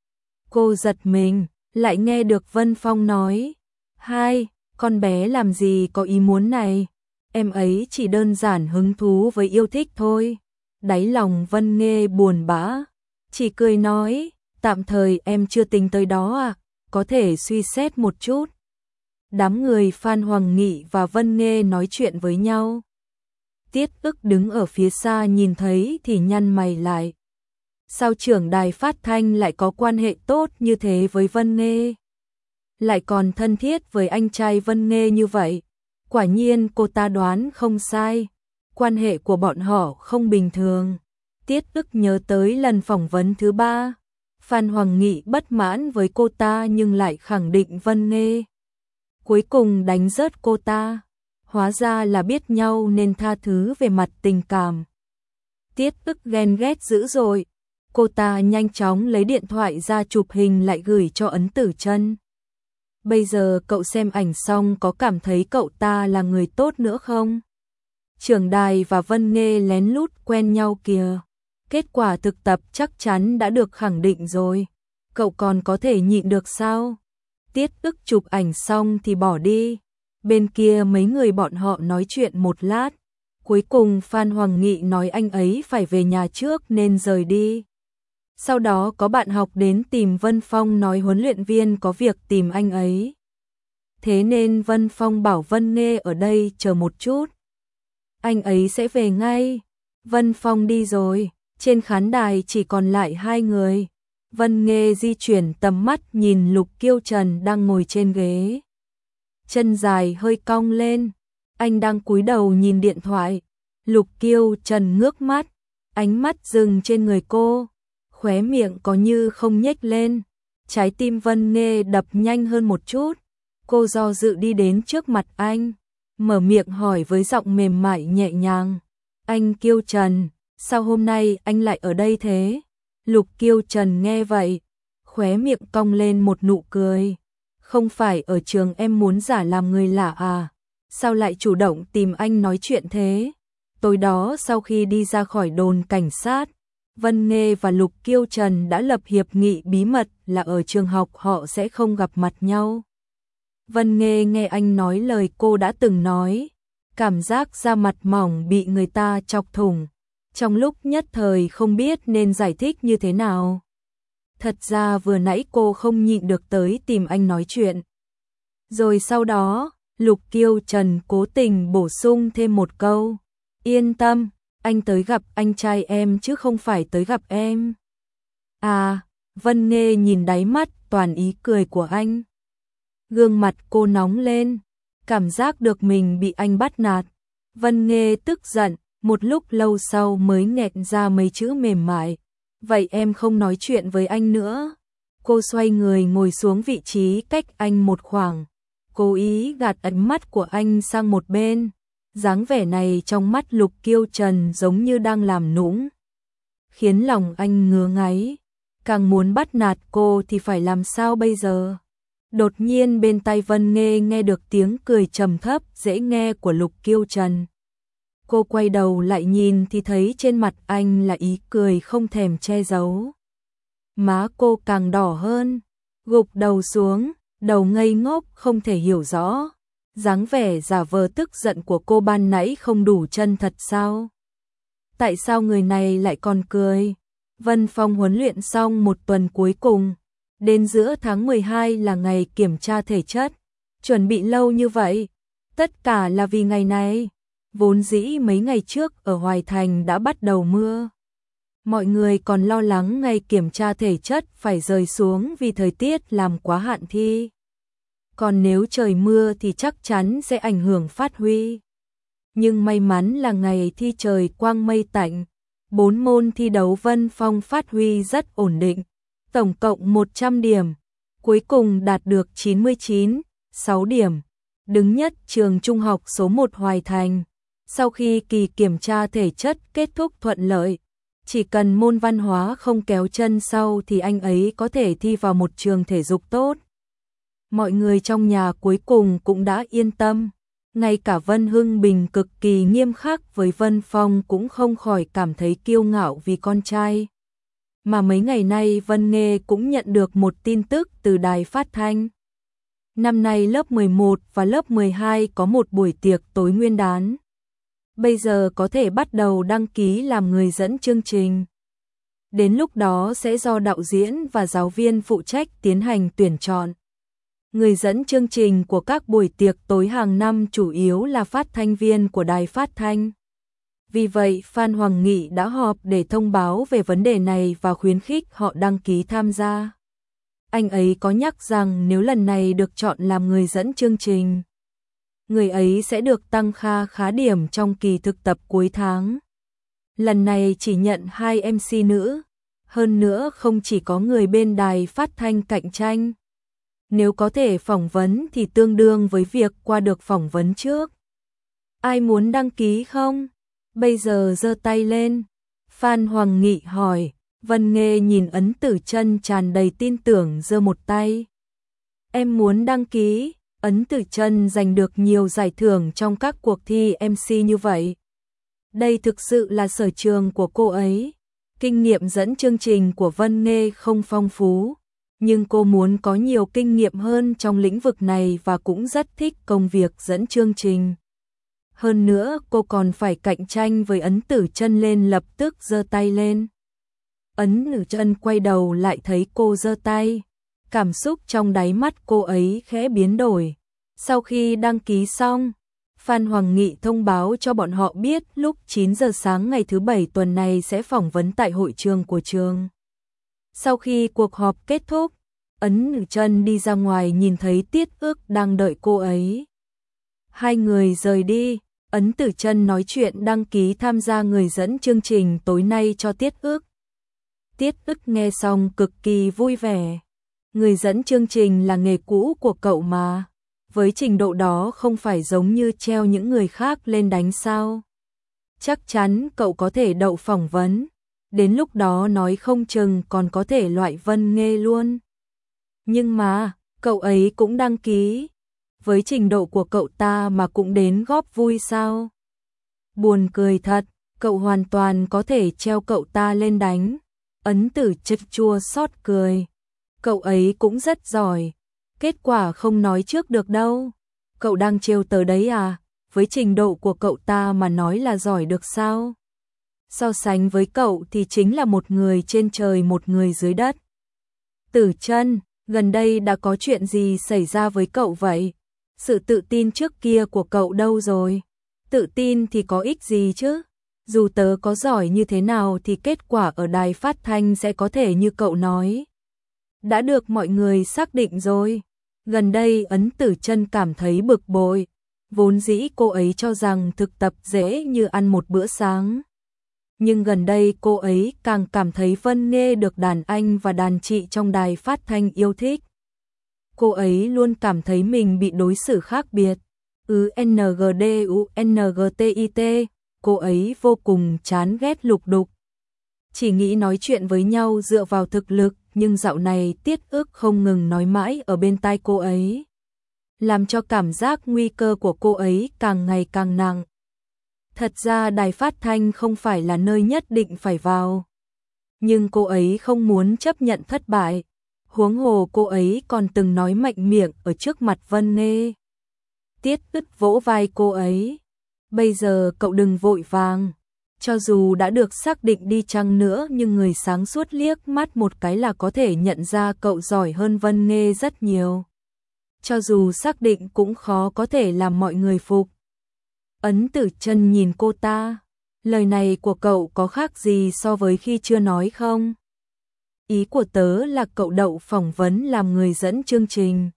Speaker 1: Cô giật mình, lại nghe được Vân Phong nói, hai, con bé làm gì có ý muốn này, em ấy chỉ đơn giản hứng thú với yêu thích thôi. Đáy lòng Vân Nghê buồn bã, chỉ cười nói, tạm thời em chưa tính tới đó à, có thể suy xét một chút. Đám người Phan Hoàng Nghị và Vân Nghê nói chuyện với nhau. Tiết Ức đứng ở phía xa nhìn thấy thì nhăn mày lại. Sao trưởng đài phát thanh lại có quan hệ tốt như thế với Vân Nghê? Lại còn thân thiết với anh trai Vân Nghê như vậy. Quả nhiên cô ta đoán không sai. Quan hệ của bọn họ không bình thường. Tiết Ức nhớ tới lần phỏng vấn thứ 3. Phan Hoàng Nghị bất mãn với cô ta nhưng lại khẳng định Vân Nghê. Cuối cùng đánh rớt cô ta. Hóa ra là biết nhau nên tha thứ về mặt tình cảm. Tiết Ức ghen ghét dữ rồi. Cô ta nhanh chóng lấy điện thoại ra chụp hình lại gửi cho Ấn Tử Chân. Bây giờ cậu xem ảnh xong có cảm thấy cậu ta là người tốt nữa không? Trưởng đài và Vân Nghê lén lút quen nhau kìa. Kết quả thực tập chắc chắn đã được khẳng định rồi. Cậu còn có thể nhịn được sao? Tiết Ức chụp ảnh xong thì bỏ đi. Bên kia mấy người bọn họ nói chuyện một lát. Cuối cùng Phan Hoàng Nghị nói anh ấy phải về nhà trước nên rời đi. Sau đó có bạn học đến tìm Vân Phong nói huấn luyện viên có việc tìm anh ấy. Thế nên Vân Phong bảo Vân Nghê ở đây chờ một chút. Anh ấy sẽ về ngay. Vân Phong đi rồi, trên khán đài chỉ còn lại hai người. Vân Nghê di chuyển tầm mắt nhìn Lục Kiêu Trần đang ngồi trên ghế. Chân dài hơi cong lên, anh đang cúi đầu nhìn điện thoại. Lục Kiêu Trần ngước mắt, ánh mắt dừng trên người cô, khóe miệng có như không nhếch lên. Trái tim Vân Nghê đập nhanh hơn một chút. Cô do dự đi đến trước mặt anh, mở miệng hỏi với giọng mềm mại nhẹ nhàng. Anh Kiêu Trần, sao hôm nay anh lại ở đây thế? Lục Kiêu Trần nghe vậy, khóe miệng cong lên một nụ cười. Không phải ở trường em muốn giả làm người lạ à? Sao lại chủ động tìm anh nói chuyện thế? Tối đó sau khi đi ra khỏi đồn cảnh sát, Vân Nghê và Lục Kiêu Trần đã lập hiệp nghị bí mật là ở trường học họ sẽ không gặp mặt nhau. Vân Nghê nghe anh nói lời cô đã từng nói, cảm giác da mặt mỏng bị người ta chọc thủng. Trong lúc nhất thời không biết nên giải thích như thế nào. Thật ra vừa nãy cô không nhịn được tới tìm anh nói chuyện. Rồi sau đó, Lục Kiêu Trần cố tình bổ sung thêm một câu. Yên tâm, anh tới gặp anh trai em chứ không phải tới gặp em. À, Vân Nghê nhìn đáy mắt toàn ý cười của anh. Gương mặt cô nóng lên, cảm giác được mình bị anh bắt nạt. Vân Nghê tức giận, một lúc lâu sau mới nghẹn ra mấy chữ mềm mại. Vậy em không nói chuyện với anh nữa. Cô xoay người ngồi xuống vị trí cách anh một khoảng, cố ý gạt ánh mắt của anh sang một bên. Dáng vẻ này trong mắt Lục Kiêu Trần giống như đang làm nũng, khiến lòng anh ngứa ngáy. Càng muốn bắt nạt cô thì phải làm sao bây giờ? Đột nhiên bên tai Vân Nghê nghe được tiếng cười trầm thấp dễ nghe của Lục Kiêu Trần. Cô quay đầu lại nhìn thì thấy trên mặt anh là ý cười không thèm che giấu. Má cô càng đỏ hơn, gục đầu xuống, đầu ngây ngốc không thể hiểu rõ. Dáng vẻ giả vờ tức giận của cô ban nãy không đủ chân thật sao? Tại sao người này lại còn cười? Vân Phong huấn luyện xong một tuần cuối cùng, đến giữa tháng 12 là ngày kiểm tra thể chất. Chuẩn bị lâu như vậy, tất cả là vì ngày này. Vốn dĩ mấy ngày trước ở Hoài Thành đã bắt đầu mưa. Mọi người còn lo lắng ngày kiểm tra thể chất phải rời xuống vì thời tiết làm quá hạn thi. Còn nếu trời mưa thì chắc chắn sẽ ảnh hưởng phát huy. Nhưng may mắn là ngày thi trời quang mây tạnh. 4 môn thi đấu Vân Phong phát huy rất ổn định. Tổng cộng 100 điểm. Cuối cùng đạt được 99,6 điểm. Đứng nhất trường trung học số 1 Hoài Thành. Sau khi kỳ kiểm tra thể chất kết thúc thuận lợi, chỉ cần môn văn hóa không kéo chân sau thì anh ấy có thể thi vào một trường thể dục tốt. Mọi người trong nhà cuối cùng cũng đã yên tâm. Ngay cả Vân Hưng Bình cực kỳ nghiêm khắc với Vân Phong cũng không khỏi cảm thấy kiêu ngạo vì con trai. Mà mấy ngày nay Vân Nghê cũng nhận được một tin tức từ đài phát thanh. Năm nay lớp 11 và lớp 12 có một buổi tiệc tối nguyên đán. Bây giờ có thể bắt đầu đăng ký làm người dẫn chương trình. Đến lúc đó sẽ do đạo diễn và giáo viên phụ trách tiến hành tuyển chọn. Người dẫn chương trình của các buổi tiệc tối hàng năm chủ yếu là phát thanh viên của đài phát thanh. Vì vậy, Phan Hoàng Nghị đã họp để thông báo về vấn đề này và khuyến khích họ đăng ký tham gia. Anh ấy có nhắc rằng nếu lần này được chọn làm người dẫn chương trình, người ấy sẽ được tăng khá điểm trong kỳ thực tập cuối tháng. Lần này chỉ nhận 2 MC nữ, hơn nữa không chỉ có người bên đài phát thanh cạnh tranh. Nếu có thể phỏng vấn thì tương đương với việc qua được phỏng vấn trước. Ai muốn đăng ký không? Bây giờ giơ tay lên. Phan Hoàng Nghị hỏi. Vân Nghê nhìn Ấn Tử Chân tràn đầy tin tưởng giơ một tay. Em muốn đăng ký. Ấn Tử Chân giành được nhiều giải thưởng trong các cuộc thi MC như vậy. Đây thực sự là sở trường của cô ấy. Kinh nghiệm dẫn chương trình của Vân Nghê không phong phú, nhưng cô muốn có nhiều kinh nghiệm hơn trong lĩnh vực này và cũng rất thích công việc dẫn chương trình. Hơn nữa cô còn phải cạnh tranh với Ấn Tử Chân lên lập tức giơ tay lên. Ấn Tử Chân quay đầu lại thấy cô giơ tay. Cảm xúc trong đáy mắt cô ấy khẽ biến đổi. Sau khi đăng ký xong, Phan Hoàng Nghị thông báo cho bọn họ biết lúc 9 giờ sáng ngày thứ Bảy tuần này sẽ phỏng vấn tại hội trường của trường. Sau khi cuộc họp kết thúc, Ấn Tử Chân đi ra ngoài nhìn thấy Tiết Ước đang đợi cô ấy. Hai người rời đi, Ấn Tử Chân nói chuyện đăng ký tham gia người dẫn chương trình tối nay cho Tiết Ước. Tiết Ước nghe xong cực kỳ vui vẻ. Người dẫn chương trình là nghề cũ của cậu mà. Với trình độ đó không phải giống như treo những người khác lên đánh sao. Chắc chắn cậu có thể đậu phỏng vấn. Đến lúc đó nói không chừng còn có thể loại Vân Nghê luôn. Nhưng mà, cậu ấy cũng đăng ký. Với trình độ của cậu ta mà cũng đến góp vui sao? Buồn cười thật, cậu hoàn toàn có thể treo cậu ta lên đánh. Ấn Tử Chân chua xót cười. Cậu ấy cũng rất giỏi. Kết quả không nói trước được đâu. Cậu đang trêu tớ đấy à? Với trình độ của cậu ta mà nói là giỏi được sao? So sánh với cậu thì chính là một người trên trời một người dưới đất. Tử Chân, gần đây đã có chuyện gì xảy ra với cậu vậy? Sự tự tin trước kia của cậu đâu rồi? Tự tin thì có ích gì chứ? Dù tớ có giỏi như thế nào thì kết quả ở đài phát thanh sẽ có thể như cậu nói. Đã được mọi người xác định rồi. Gần đây Ấn Tử Chân cảm thấy bực bội. Vốn dĩ cô ấy cho rằng thực tập dễ như ăn một bữa sáng. Nhưng gần đây cô ấy càng cảm thấy Vân Nghê được đàn anh và đàn chị trong đài phát thanh yêu thích. Cô ấy luôn cảm thấy mình bị đối xử khác biệt. NGDUNGTIT, cô ấy vô cùng chán ghét Lục Đục. Chỉ nghĩ nói chuyện với nhau dựa vào thực lực, nhưng dạo này Tiết Ước không ngừng nói mãi ở bên tai cô ấy, làm cho cảm giác nguy cơ của cô ấy càng ngày càng nặng. Thật ra đài phát thanh không phải là nơi nhất định phải vào. Nhưng cô ấy không muốn chấp nhận thất bại. Huống hồ cô ấy còn từng nói mạnh miệng ở trước mặt Vân Nghê. Tiết Ức vỗ vai cô ấy. Bây giờ cậu đừng vội vàng. Cho dù đã được xác định đi chăng nữa nhưng người sáng suốt liếc mắt một cái là có thể nhận ra cậu giỏi hơn Vân Nghê rất nhiều. Cho dù xác định cũng khó có thể làm mọi người phục. Ấn Tử Chân nhìn cô ta. Lời này của cậu có khác gì so với khi chưa nói không? Ý của tớ là cậu đậu phỏng vấn làm người dẫn chương trình.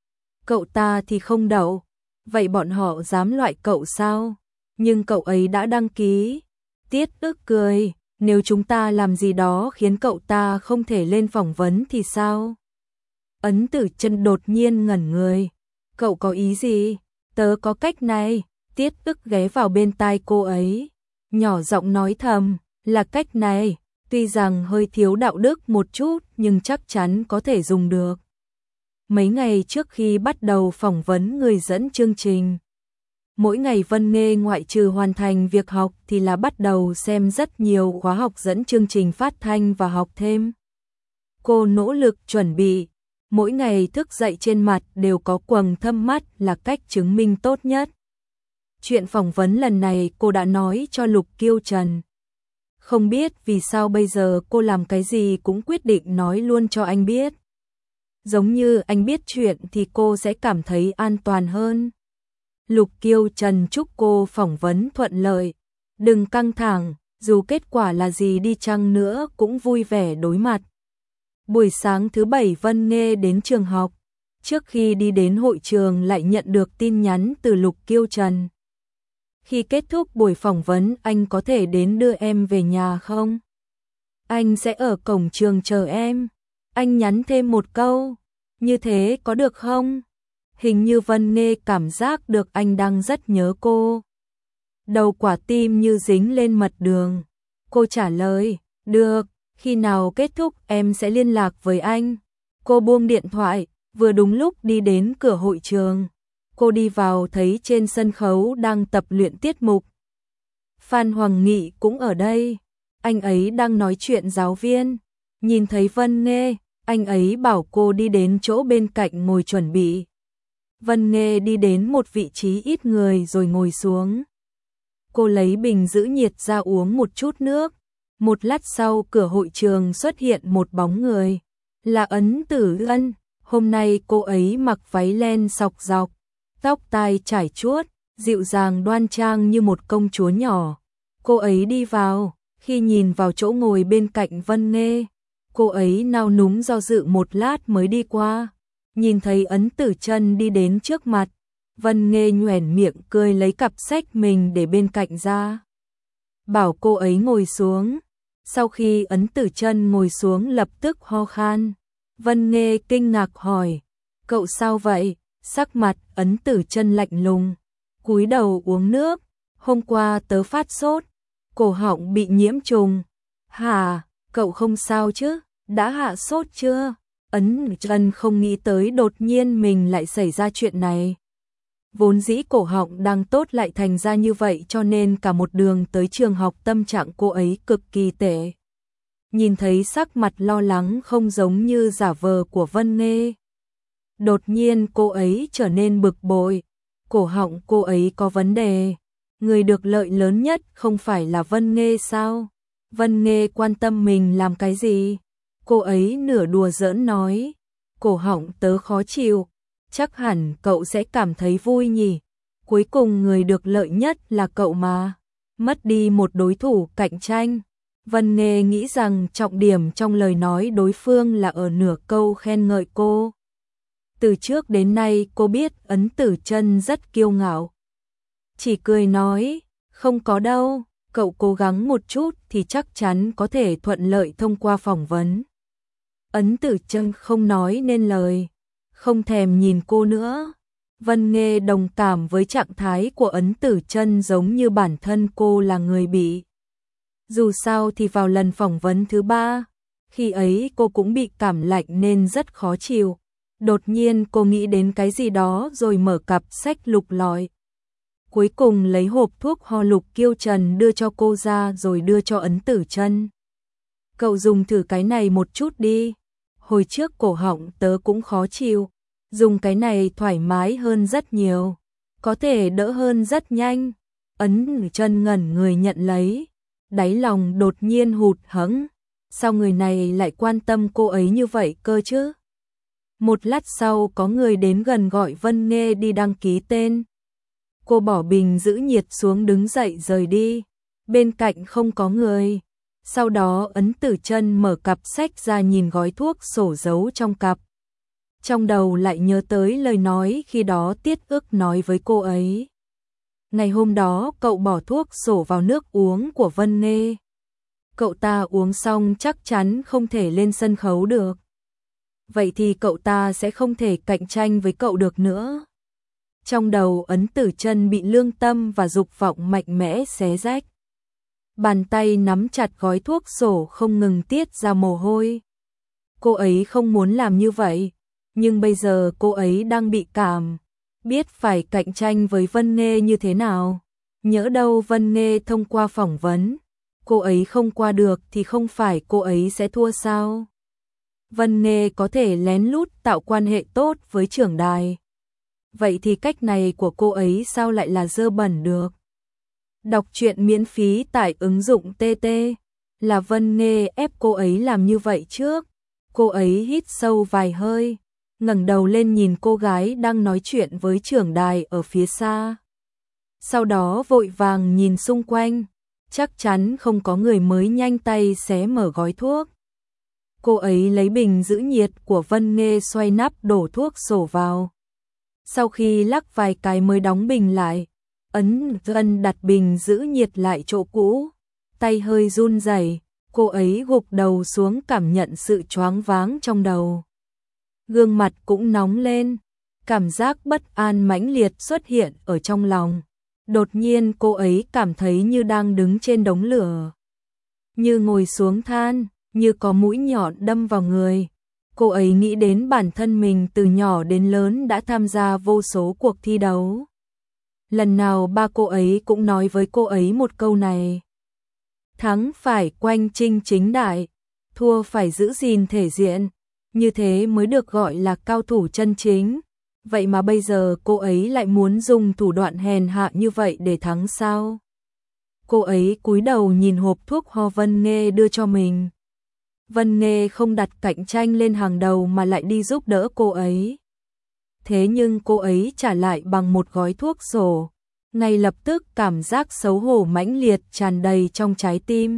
Speaker 1: Cậu ta thì không đậu. Vậy bọn họ dám loại cậu sao? Nhưng cậu ấy đã đăng ký. Tiết Ức cười. Nếu chúng ta làm gì đó khiến cậu ta không thể lên phỏng vấn thì sao? Ấn Tử Chân đột nhiên ngẩn người. Cậu có ý gì? Tớ có cách này. Tiết Ức ghé vào bên tai cô ấy. Nhỏ giọng nói thầm. Là cách này. Tuy rằng hơi thiếu đạo đức một chút nhưng chắc chắn có thể dùng được. Mấy ngày trước khi bắt đầu phỏng vấn người dẫn chương trình, mỗi ngày Vân Nghê ngoại trừ hoàn thành việc học thì là bắt đầu xem rất nhiều khóa học dẫn chương trình phát thanh và học thêm. Cô nỗ lực chuẩn bị, mỗi ngày thức dậy trên mặt đều có quầng thâm mắt là cách chứng minh tốt nhất. Chuyện phỏng vấn lần này cô đã nói cho Lục Kiêu Trần. Không biết vì sao bây giờ cô làm cái gì cũng quyết định nói luôn cho anh biết. Giống như anh biết chuyện thì cô sẽ cảm thấy an toàn hơn. Lục Kiêu Trần chúc cô phỏng vấn thuận lợi. Đừng căng thẳng, dù kết quả là gì đi chăng nữa cũng vui vẻ đối mặt. Buổi sáng thứ Bảy Vân Nghê đến trường học. Trước khi đi đến hội trường lại nhận được tin nhắn từ Lục Kiêu Trần. Khi kết thúc buổi phỏng vấn anh có thể đến đưa em về nhà không? Anh sẽ ở cổng trường chờ em. Anh nhắn thêm một câu. Như thế có được không? Hình như Vân Nghê cảm giác được anh đang rất nhớ cô. Đầu quả tim như dính lên mật đường. Cô trả lời. Được, khi nào kết thúc em sẽ liên lạc với anh. Cô buông điện thoại, vừa đúng lúc đi đến cửa hội trường. Cô đi vào thấy trên sân khấu đang tập luyện tiết mục. Phan Hoàng Nghị cũng ở đây. Anh ấy đang nói chuyện giáo viên. Nhìn thấy Vân Nghê, anh ấy bảo cô đi đến chỗ bên cạnh ngồi chuẩn bị. Vân Nghê đi đến một vị trí ít người rồi ngồi xuống. Cô lấy bình giữ nhiệt ra uống một chút nước. Một lát sau cửa hội trường xuất hiện một bóng người. Là Ấn Tử Ân. Hôm nay cô ấy mặc váy len sọc dọc, tóc tai trải chuốt, dịu dàng đoan trang như một công chúa nhỏ. Cô ấy đi vào, khi nhìn vào chỗ ngồi bên cạnh Vân Nghê, cô ấy nao núng do dự một lát mới đi qua. Nhìn thấy Ấn Tử Chân đi đến trước mặt, Vân Nghê nhoẻn miệng cười lấy cặp sách mình để bên cạnh ra. Bảo cô ấy ngồi xuống. Sau khi Ấn Tử Chân ngồi xuống lập tức ho khan. Vân Nghê kinh ngạc hỏi, cậu sao vậy? Sắc mặt Ấn Tử Chân lạnh lùng, cúi đầu uống nước. Hôm qua tớ phát sốt, cổ họng bị nhiễm trùng. Hả, cậu không sao chứ? Đã hạ sốt chưa? Ấn Tử Chân không nghĩ tới đột nhiên mình lại xảy ra chuyện này. Vốn dĩ cổ họng đang tốt lại thành ra như vậy cho nên cả một đường tới trường học tâm trạng cô ấy cực kỳ tệ. Nhìn thấy sắc mặt lo lắng không giống như giả vờ của Vân Nghê. Đột nhiên cô ấy trở nên bực bội. Cổ họng cô ấy có vấn đề. Người được lợi lớn nhất không phải là Vân Nghê sao? Vân Nghê quan tâm mình làm cái gì? Cô ấy nửa đùa giỡn nói. Cổ họng tớ khó chịu. Chắc hẳn cậu sẽ cảm thấy vui nhỉ. Cuối cùng người được lợi nhất là cậu mà. Mất đi một đối thủ cạnh tranh. Vân Nghê nghĩ rằng trọng điểm trong lời nói đối phương là ở nửa câu khen ngợi cô. Từ trước đến nay cô biết Ấn Tử Chân rất kiêu ngạo. Chỉ cười nói, không có đâu, cậu cố gắng một chút thì chắc chắn có thể thuận lợi thông qua phỏng vấn. Ấn Tử Chân không nói nên lời, không thèm nhìn cô nữa. Vân Nghê đồng cảm với trạng thái của Ấn Tử Chân giống như bản thân cô là người bị. Dù sao thì vào lần phỏng vấn thứ 3, khi ấy cô cũng bị cảm lạnh nên rất khó chịu. Đột nhiên cô nghĩ đến cái gì đó rồi mở cặp sách lục lọi. Cuối cùng lấy hộp thuốc ho Lục Kiêu Trần đưa cho cô ra rồi đưa cho Ấn Tử Chân. Cậu dùng thử cái này một chút đi. Hồi trước cổ họng tớ cũng khó chịu. Dùng cái này thoải mái hơn rất nhiều. Có thể đỡ hơn rất nhanh. Ấn Tử Chân ngẩn người nhận lấy. Đáy lòng đột nhiên hụt hẫng. Sao người này lại quan tâm cô ấy như vậy cơ chứ? Một lát sau có người đến gần gọi Vân Nghê đi đăng ký tên. Cô bỏ bình giữ nhiệt xuống đứng dậy rời đi. Bên cạnh không có người. Sau đó Ấn Tử Chân mở cặp sách ra nhìn gói thuốc sổ giấu trong cặp. Trong đầu lại nhớ tới lời nói khi đó Tiết Ức nói với cô ấy. Ngày hôm đó cậu bỏ thuốc sổ vào nước uống của Vân Nghê. Cậu ta uống xong chắc chắn không thể lên sân khấu được. Vậy thì cậu ta sẽ không thể cạnh tranh với cậu được nữa. Trong đầu Ấn Tử Chân bị lương tâm và dục vọng mạnh mẽ xé rách. Bàn tay nắm chặt gói thuốc sổ không ngừng tiết ra mồ hôi. Cô ấy không muốn làm như vậy, nhưng bây giờ cô ấy đang bị cảm, biết phải cạnh tranh với Vân Nghê như thế nào. Nhỡ đâu Vân Nghê thông qua phỏng vấn, cô ấy không qua được thì không phải cô ấy sẽ thua sao? Vân Nghê có thể lén lút tạo quan hệ tốt với trưởng đài. Vậy thì cách này của cô ấy sao lại là dơ bẩn được? Đọc truyện miễn phí tại ứng dụng TT. Là Vân Nghê ép cô ấy làm như vậy trước. Cô ấy hít sâu vài hơi, ngẩng đầu lên nhìn cô gái đang nói chuyện với trưởng đài ở phía xa. Sau đó vội vàng nhìn xung quanh, chắc chắn không có người mới nhanh tay xé mở gói thuốc. Cô ấy lấy bình giữ nhiệt của Vân Nghê xoay nắp đổ thuốc sổ vào. Sau khi lắc vài cái mới đóng bình lại, Ấn Tử đặt bình giữ nhiệt lại chỗ cũ, tay hơi run rẩy, cô ấy gục đầu xuống cảm nhận sự choáng váng trong đầu. Gương mặt cũng nóng lên, cảm giác bất an mãnh liệt xuất hiện ở trong lòng. Đột nhiên cô ấy cảm thấy như đang đứng trên đống lửa, như ngồi xuống than, như có mũi nhọn đâm vào người. Cô ấy nghĩ đến bản thân mình từ nhỏ đến lớn đã tham gia vô số cuộc thi đấu. Lần nào ba cô ấy cũng nói với cô ấy một câu này. Thắng phải quanh chinh chính đại, thua phải giữ gìn thể diện, như thế mới được gọi là cao thủ chân chính. Vậy mà bây giờ cô ấy lại muốn dùng thủ đoạn hèn hạ như vậy để thắng sao? Cô ấy cúi đầu nhìn hộp thuốc ho Vân Nghê đưa cho mình. Vân Nghê không đặt cạnh tranh lên hàng đầu mà lại đi giúp đỡ cô ấy. Thế nhưng cô ấy trả lại bằng một gói thuốc sổ. Ngay lập tức cảm giác xấu hổ mãnh liệt tràn đầy trong trái tim.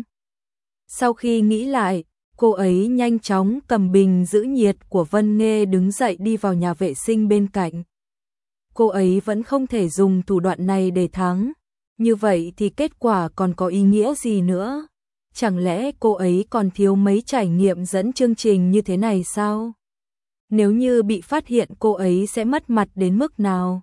Speaker 1: Sau khi nghĩ lại, cô ấy nhanh chóng cầm bình giữ nhiệt của Vân Nghê đứng dậy đi vào nhà vệ sinh bên cạnh. Cô ấy vẫn không thể dùng thủ đoạn này để thắng. Như vậy thì kết quả còn có ý nghĩa gì nữa? Chẳng lẽ cô ấy còn thiếu mấy trải nghiệm dẫn chương trình như thế này sao? Nếu như bị phát hiện cô ấy sẽ mất mặt đến mức nào?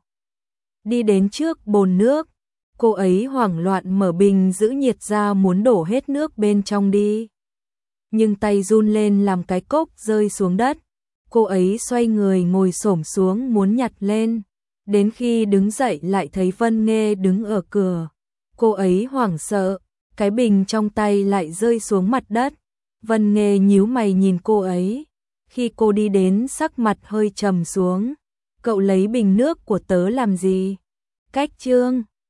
Speaker 1: Đi đến trước bồn nước, cô ấy hoảng loạn mở bình giữ nhiệt ra muốn đổ hết nước bên trong đi. Nhưng tay run lên làm cái cốc rơi xuống đất. Cô ấy xoay người ngồi xổm xuống muốn nhặt lên. Đến khi đứng dậy lại thấy Vân Nghê đứng ở cửa. Cô ấy hoảng sợ, cái bình trong tay lại rơi xuống mặt đất. Vân Nghê nhíu mày nhìn cô ấy. Khi cô đi đến sắc mặt hơi trầm xuống. Cậu lấy bình nước của tớ làm gì? Cách chương